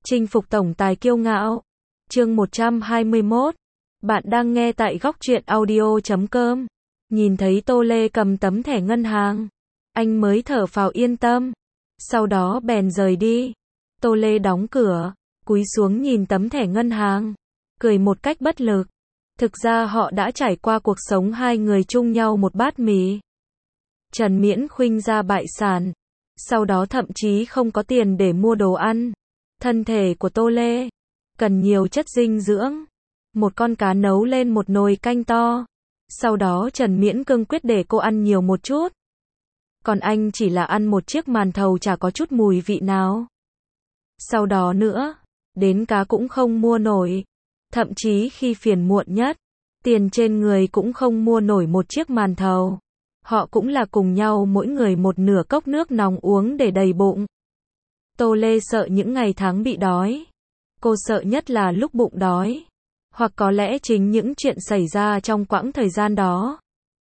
Chinh phục tổng tài kiêu ngạo. Chương 121. Bạn đang nghe tại góc truyện audio.com. Nhìn thấy Tô Lê cầm tấm thẻ ngân hàng, anh mới thở phào yên tâm. Sau đó bèn rời đi. Tô Lê đóng cửa, cúi xuống nhìn tấm thẻ ngân hàng, cười một cách bất lực. Thực ra họ đã trải qua cuộc sống hai người chung nhau một bát mì. Trần Miễn khuynh ra bại sản, sau đó thậm chí không có tiền để mua đồ ăn. Thân thể của Tô Lê cần nhiều chất dinh dưỡng. Một con cá nấu lên một nồi canh to. Sau đó Trần Miễn cương quyết để cô ăn nhiều một chút. Còn anh chỉ là ăn một chiếc màn thầu chả có chút mùi vị nào. Sau đó nữa, đến cá cũng không mua nổi. Thậm chí khi phiền muộn nhất, tiền trên người cũng không mua nổi một chiếc màn thầu. Họ cũng là cùng nhau mỗi người một nửa cốc nước nóng uống để đầy bụng. Tô Lê sợ những ngày tháng bị đói. Cô sợ nhất là lúc bụng đói. Hoặc có lẽ chính những chuyện xảy ra trong quãng thời gian đó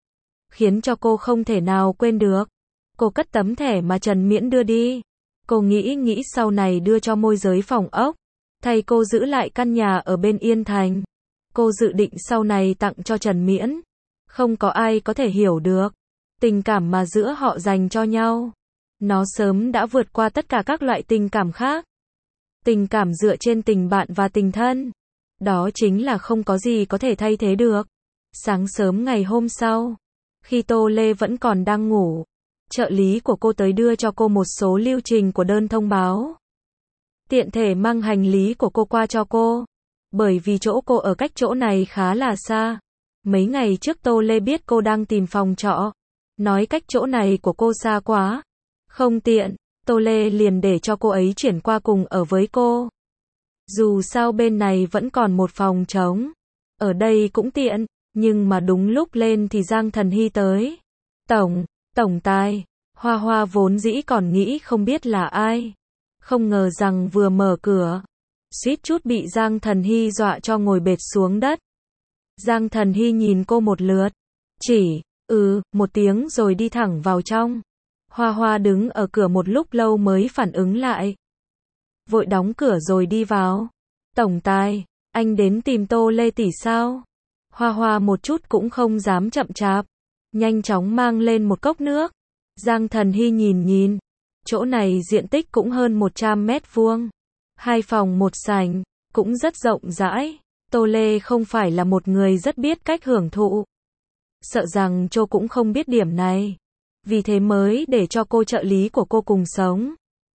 khiến cho cô không thể nào quên được. Cô cất tấm thẻ mà Trần Miễn đưa đi. Cô nghĩ sau này đưa cho môi giới phòng ốc, thay cô giữ lại căn nhà ở bên Yên Thành. Cô dự định sau này tặng cho Trần Miễn. Không có ai có thể hiểu được tình cảm mà giữa họ dành cho nhau. Nó sớm đã vượt qua tất cả các loại tình cảm khác. Tình cảm dựa trên tình bạn và tình thân. Đó chính là không có gì có thể thay thế được. Sáng sớm ngày hôm sau, khi Tô Lê vẫn còn đang ngủ, trợ lý của cô tới đưa cho cô một số lưu trình của đơn thông báo. Tiện thể mang hành lý của cô qua cho cô. Bởi vì chỗ cô ở cách chỗ này khá là xa. Mấy ngày trước Tô Lê biết cô đang tìm phòng trọ. Nói cách chỗ này của cô xa quá, không tiện. Tô Lê liền để cho cô ấy chuyển qua cùng ở với cô. Dù sao bên này vẫn còn một phòng trống. Ở đây cũng tiện. Nhưng mà đúng lúc lên thì Giang Thần Hy tới. Tổng tài. Hoa Hoa vốn dĩ còn nghĩ không biết là ai. Không ngờ rằng vừa mở cửa, suýt chút bị Giang Thần Hy dọa cho ngồi bệt xuống đất. Giang Thần Hy nhìn cô một lượt, chỉ một tiếng rồi đi thẳng vào trong. Hoa Hoa đứng ở cửa một lúc lâu mới phản ứng lại. Vội đóng cửa rồi đi vào. Tổng tài, anh đến tìm Tô Lê tỷ sao? Hoa Hoa một chút cũng không dám chậm chạp. Nhanh chóng mang lên một cốc nước. Giang Thần Hy nhìn. Chỗ này diện tích cũng hơn 100 mét vuông. 2 phòng 1 sảnh, cũng rất rộng rãi. Tô Lê không phải là một người rất biết cách hưởng thụ. Sợ rằng Châu cũng không biết điểm này. Vì thế mới để cho cô trợ lý của cô cùng sống.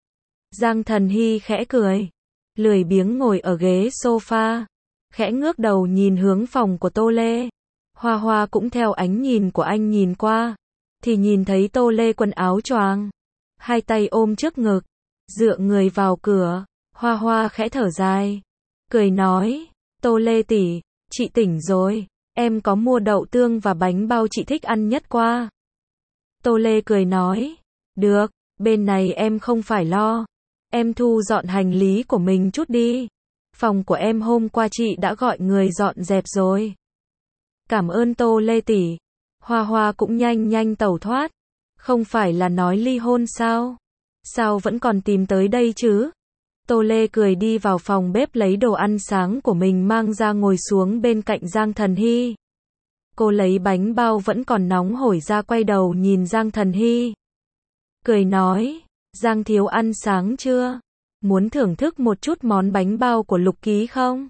Giang Thần Hy khẽ cười. Lười biếng ngồi ở ghế sofa. Khẽ ngước đầu nhìn hướng phòng của Tô Lê. Hoa Hoa cũng theo ánh nhìn của anh nhìn qua. Thì nhìn thấy Tô Lê quần áo choàng, hai tay ôm trước ngực, dựa người vào cửa. Hoa Hoa khẽ thở dài, cười nói, Tô Lê tỷ, chị tỉnh rồi, em có mua đậu tương và bánh bao chị thích ăn nhất qua. Tô Lê cười nói, được, bên này em không phải lo, em thu dọn hành lý của mình chút đi. Phòng của em hôm qua chị đã gọi người dọn dẹp rồi. Cảm ơn Tô Lê tỷ. Hoa Hoa cũng nhanh tẩu thoát. Không phải là nói ly hôn sao? Sao vẫn còn tìm tới đây chứ? Tô Lê cười đi vào phòng bếp lấy đồ ăn sáng của mình mang ra ngồi xuống bên cạnh Giang Thần Hy. Cô lấy bánh bao vẫn còn nóng hổi ra quay đầu nhìn Giang Thần Hy. Cười nói, Giang thiếu ăn sáng chưa? Muốn thưởng thức một chút món bánh bao của Lục Ký không?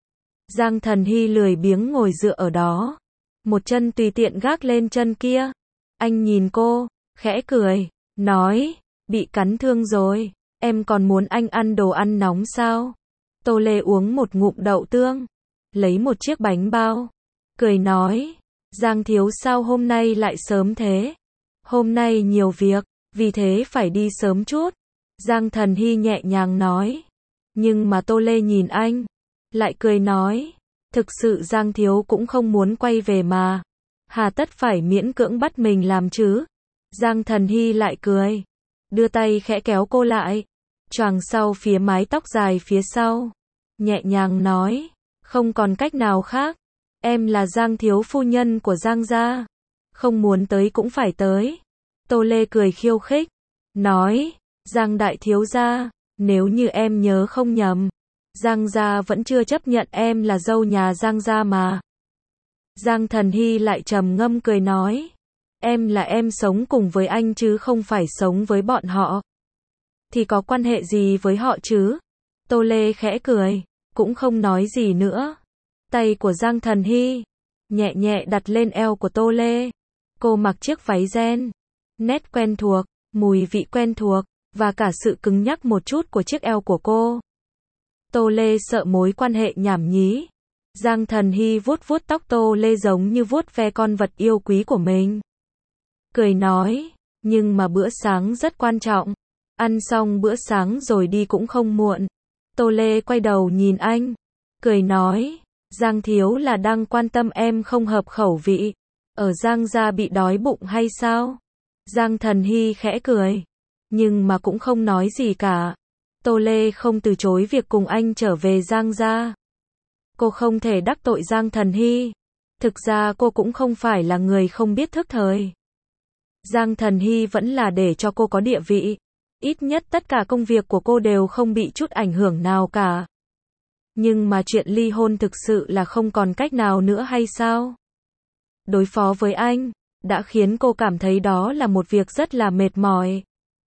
Giang Thần Hy lười biếng ngồi dựa ở đó. Một chân tùy tiện gác lên chân kia. Anh nhìn cô, khẽ cười, nói, bị cắn thương rồi, em còn muốn anh ăn đồ ăn nóng sao? Tô Lê uống một ngụm đậu tương, lấy một chiếc bánh bao, cười nói, Giang thiếu sao hôm nay lại sớm thế? Hôm nay nhiều việc, vì thế phải đi sớm chút. Giang Thần Hy nhẹ nhàng nói. Nhưng mà Tô Lê nhìn anh, lại cười nói, thực sự Giang thiếu cũng không muốn quay về mà. Hà tất phải miễn cưỡng bắt mình làm chứ? Giang Thần Hy lại cười, đưa tay khẽ kéo cô lại, choàng sau phía mái tóc dài phía sau, nhẹ nhàng nói, không còn cách nào khác. Em là Giang thiếu phu nhân của Giang gia, không muốn tới cũng phải tới. Tô Lê cười khiêu khích, nói, Giang đại thiếu gia, Nếu như em nhớ không nhầm, Giang gia vẫn chưa chấp nhận em là dâu nhà Giang gia mà. Giang Thần Hy lại trầm ngâm cười nói. Em sống cùng với anh chứ không phải sống với bọn họ. Thì có quan hệ gì với họ chứ? Tô Lê khẽ cười, cũng không nói gì nữa. Tay của Giang Thần Hy nhẹ nhẹ đặt lên eo của Tô Lê. Cô mặc chiếc váy ren, nét quen thuộc, mùi vị quen thuộc, và cả sự cứng nhắc một chút của chiếc eo của cô. Tô Lê sợ mối quan hệ nhảm nhí. Giang Thần Hy vuốt vuốt tóc Tô Lê giống như vuốt ve con vật yêu quý của mình. Cười nói, nhưng mà bữa sáng rất quan trọng. Ăn xong bữa sáng rồi đi cũng không muộn. Tô Lê quay đầu nhìn anh, cười nói, Giang thiếu là đang quan tâm em không hợp khẩu vị. Ở Giang gia bị đói bụng hay sao? Giang Thần Hy khẽ cười, nhưng mà cũng không nói gì cả. Tô Lê không từ chối việc cùng anh trở về Giang gia. Cô không thể đắc tội Giang Thần Hy. Thực ra cô cũng không phải là người không biết thức thời. Giang Thần Hy vẫn là để cho cô có địa vị. Ít nhất tất cả công việc của cô đều không bị chút ảnh hưởng nào cả. Nhưng mà chuyện ly hôn thực sự là không còn cách nào nữa hay sao? Đối phó với anh đã khiến cô cảm thấy đó là một việc rất là mệt mỏi.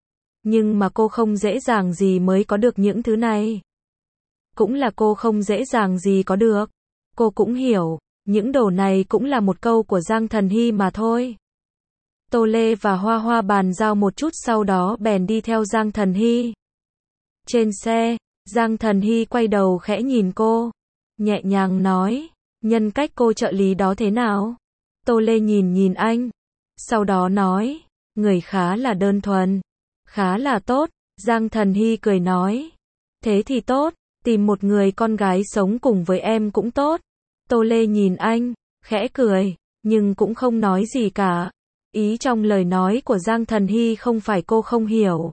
Nhưng mà cô không dễ dàng gì mới có được những thứ này. Cũng là cô không dễ dàng gì có được. Cô cũng hiểu, những đồ này cũng là một câu của Giang Thần Hy mà thôi. Tô Lê và Hoa Hoa bàn giao một chút sau đó bèn đi theo Giang Thần Hy. Trên xe, Giang Thần Hy quay đầu khẽ nhìn cô, nhẹ nhàng nói, nhân cách cô trợ lý đó thế nào? Tô Lê nhìn anh, sau đó nói, người khá là đơn thuần, khá là tốt. Giang Thần Hy cười nói, thế thì tốt, tìm một người con gái sống cùng với em cũng tốt. Tô Lê nhìn anh, khẽ cười, nhưng cũng không nói gì cả. Ý trong lời nói của Giang Thần Hy không phải cô không hiểu.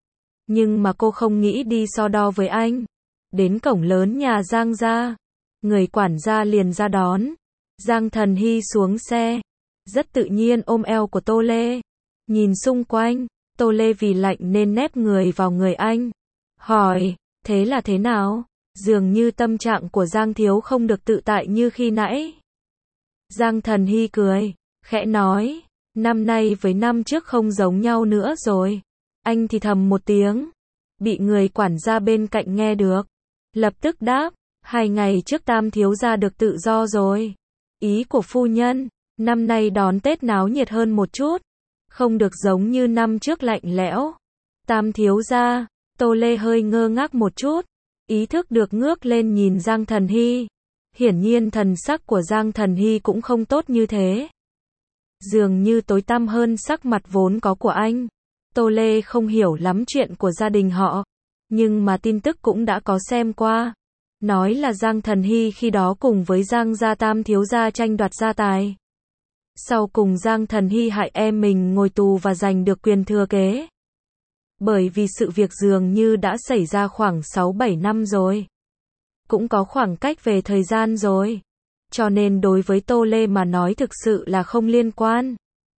Nhưng mà cô không nghĩ đi so đo với anh. Đến cổng lớn nhà Giang gia, người quản gia liền ra đón. Giang Thần Hy xuống xe, rất tự nhiên ôm eo của Tô Lê. Nhìn xung quanh, Tô Lê vì lạnh nên nép người vào người anh. Hỏi, thế là thế nào? Dường như tâm trạng của Giang thiếu không được tự tại như khi nãy. Giang Thần Hy cười, khẽ nói, năm nay với năm trước không giống nhau nữa rồi. Anh thì thầm một tiếng, bị người quản gia bên cạnh nghe được. Lập tức đáp, 2 ngày trước Tam thiếu gia được tự do rồi. Ý của phu nhân, năm nay đón Tết náo nhiệt hơn một chút. Không được giống như năm trước lạnh lẽo. Tam thiếu gia, Tô Lê hơi ngơ ngác một chút. Ý thức được ngước lên nhìn Giang Thần Hy. Hiển nhiên thần sắc của Giang Thần Hy cũng không tốt như thế. Dường như tối tăm hơn sắc mặt vốn có của anh. Tô Lê không hiểu lắm chuyện của gia đình họ. Nhưng mà tin tức cũng đã có xem qua. Nói là Giang Thần Hy khi đó cùng với Giang gia Tam thiếu gia tranh đoạt gia tài. Sau cùng Giang Thần Hy hại em mình ngồi tù và giành được quyền thừa kế. Bởi vì sự việc dường như đã xảy ra khoảng 6-7 năm rồi. Cũng có khoảng cách về thời gian rồi. Cho nên đối với Tô Lê mà nói thực sự là không liên quan.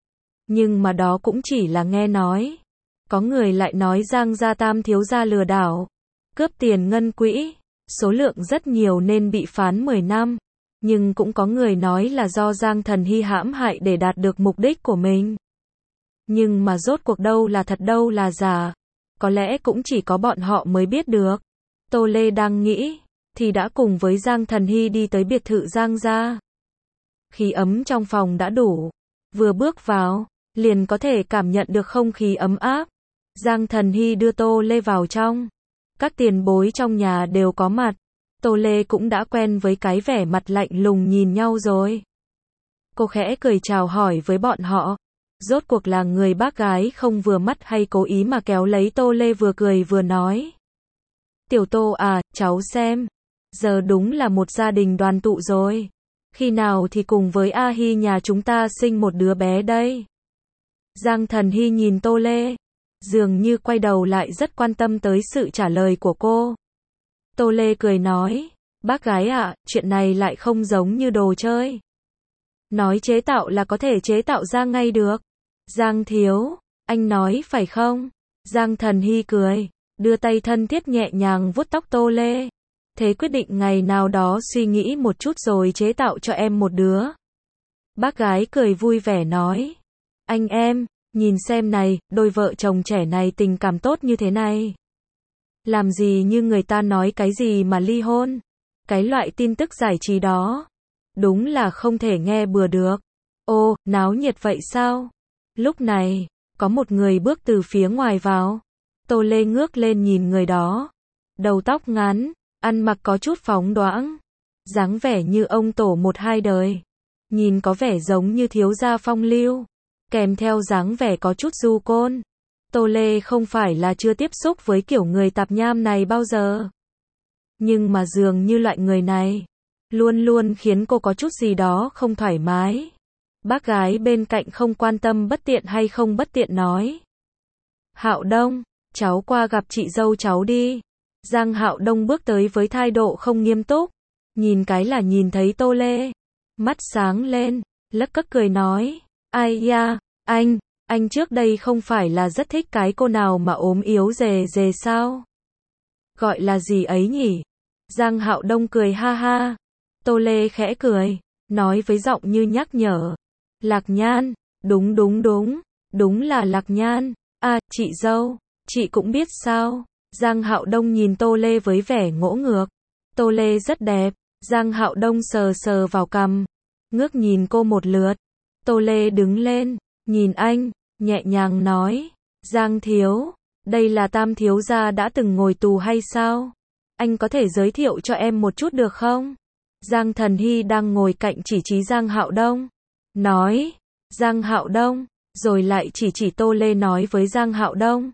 Nhưng mà đó cũng chỉ là nghe nói. Có người lại nói Giang gia Tam thiếu gia lừa đảo, cướp tiền ngân quỹ, số lượng rất nhiều nên bị phán 10 năm. Nhưng cũng có người nói là do Giang Thần Hy hãm hại để đạt được mục đích của mình. Nhưng mà rốt cuộc đâu là thật đâu là giả, có lẽ cũng chỉ có bọn họ mới biết được. Tô Lê đang nghĩ, thì đã cùng với Giang Thần Hy đi tới biệt thự Giang gia. Khí ấm trong phòng đã đủ, vừa bước vào, liền có thể cảm nhận được không khí ấm áp. Giang Thần Hy đưa Tô Lê vào trong. Các tiền bối trong nhà đều có mặt. Tô Lê cũng đã quen với cái vẻ mặt lạnh lùng nhìn nhau rồi. Cô khẽ cười chào hỏi với bọn họ. Rốt cuộc là người bác gái không vừa mắt hay cố ý mà kéo lấy Tô Lê vừa cười vừa nói. Tiểu Tô à, cháu xem. Giờ đúng là một gia đình đoàn tụ rồi. Khi nào thì cùng với A Hy nhà chúng ta sinh một đứa bé đây? Giang Thần Hy nhìn Tô Lê. Dường như quay đầu lại rất quan tâm tới sự trả lời của cô. Tô Lê cười nói, bác gái ạ, chuyện này lại không giống như đồ chơi. Nói chế tạo là có thể chế tạo ra ngay được. Giang thiếu, anh nói phải không? Giang Thần Hy cười, đưa tay thân thiết nhẹ nhàng vuốt tóc Tô Lê. Thế quyết định ngày nào đó suy nghĩ một chút rồi chế tạo cho em một đứa. Bác gái cười vui vẻ nói. Anh em, nhìn xem này, đôi vợ chồng trẻ này tình cảm tốt như thế này. Làm gì như người ta nói cái gì mà ly hôn. Cái loại tin tức giải trí đó. Đúng là không thể nghe bừa được. Ô, náo nhiệt vậy sao? Lúc này, có một người bước từ phía ngoài vào. Tô Lê ngước lên nhìn người đó. Đầu tóc ngắn, ăn mặc có chút phóng đoãng. Dáng vẻ như ông tổ một hai đời. Nhìn có vẻ giống như thiếu gia phong lưu. Kèm theo dáng vẻ có chút du côn. Tô Lê không phải là chưa tiếp xúc với kiểu người tạp nham này bao giờ. Nhưng mà dường như loại người này luôn luôn khiến cô có chút gì đó không thoải mái. Bác gái bên cạnh không quan tâm bất tiện hay không bất tiện nói. Hạo Đông, cháu qua gặp chị dâu cháu đi. Giang Hạo Đông bước tới với thái độ không nghiêm túc. Nhìn cái là nhìn thấy Tô Lê. Mắt sáng lên, lấc cấc cười nói. Ai da, anh trước đây không phải là rất thích cái cô nào mà ốm yếu rề rề sao? Gọi là gì ấy nhỉ? Giang Hạo Đông cười ha ha. Tô Lê khẽ cười, nói với giọng như nhắc nhở. Lạc Nhan, đúng là Lạc Nhan. À, chị dâu, chị cũng biết sao? Giang Hạo Đông nhìn Tô Lê với vẻ ngỗ ngược. Tô Lê rất đẹp. Giang Hạo Đông sờ sờ vào cằm, ngước nhìn cô một lượt. Tô Lê đứng lên, nhìn anh, nhẹ nhàng nói. Giang thiếu, đây là Tam thiếu gia đã từng ngồi tù hay sao? Anh có thể giới thiệu cho em một chút được không? Giang Thần Hy đang ngồi cạnh chỉ Giang Hạo Đông. Nói, Giang Hạo Đông, rồi lại chỉ Tô Lê nói với Giang Hạo Đông.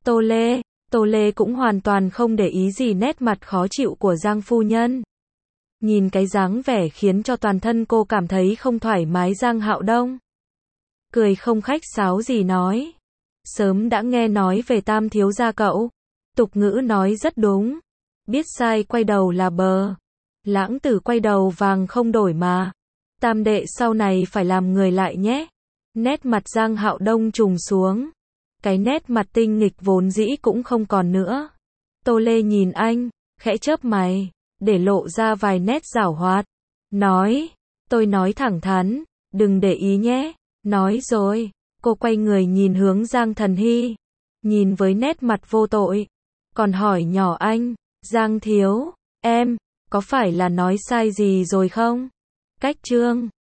Tô Lê cũng hoàn toàn không để ý gì nét mặt khó chịu của Giang phu nhân. Nhìn cái dáng vẻ khiến cho toàn thân cô cảm thấy không thoải mái Giang Hạo Đông. Cười không khách sáo gì nói. Sớm đã nghe nói về Tam thiếu gia cậu. Tục ngữ nói rất đúng. Biết sai quay đầu là bờ. Lãng tử quay đầu vàng không đổi mà. Tam đệ sau này phải làm người lại nhé. Nét mặt Giang Hạo Đông trùng xuống. Cái nét mặt tinh nghịch vốn dĩ cũng không còn nữa. Tô Lê nhìn anh, khẽ chớp mày, để lộ ra vài nét giảo hoạt. Nói, tôi nói thẳng thắn, đừng để ý nhé. Nói rồi, cô quay người nhìn hướng Giang Thần Hy. Nhìn với nét mặt vô tội. Còn hỏi nhỏ anh, Giang thiếu, em, có phải là nói sai gì rồi không? Cách chương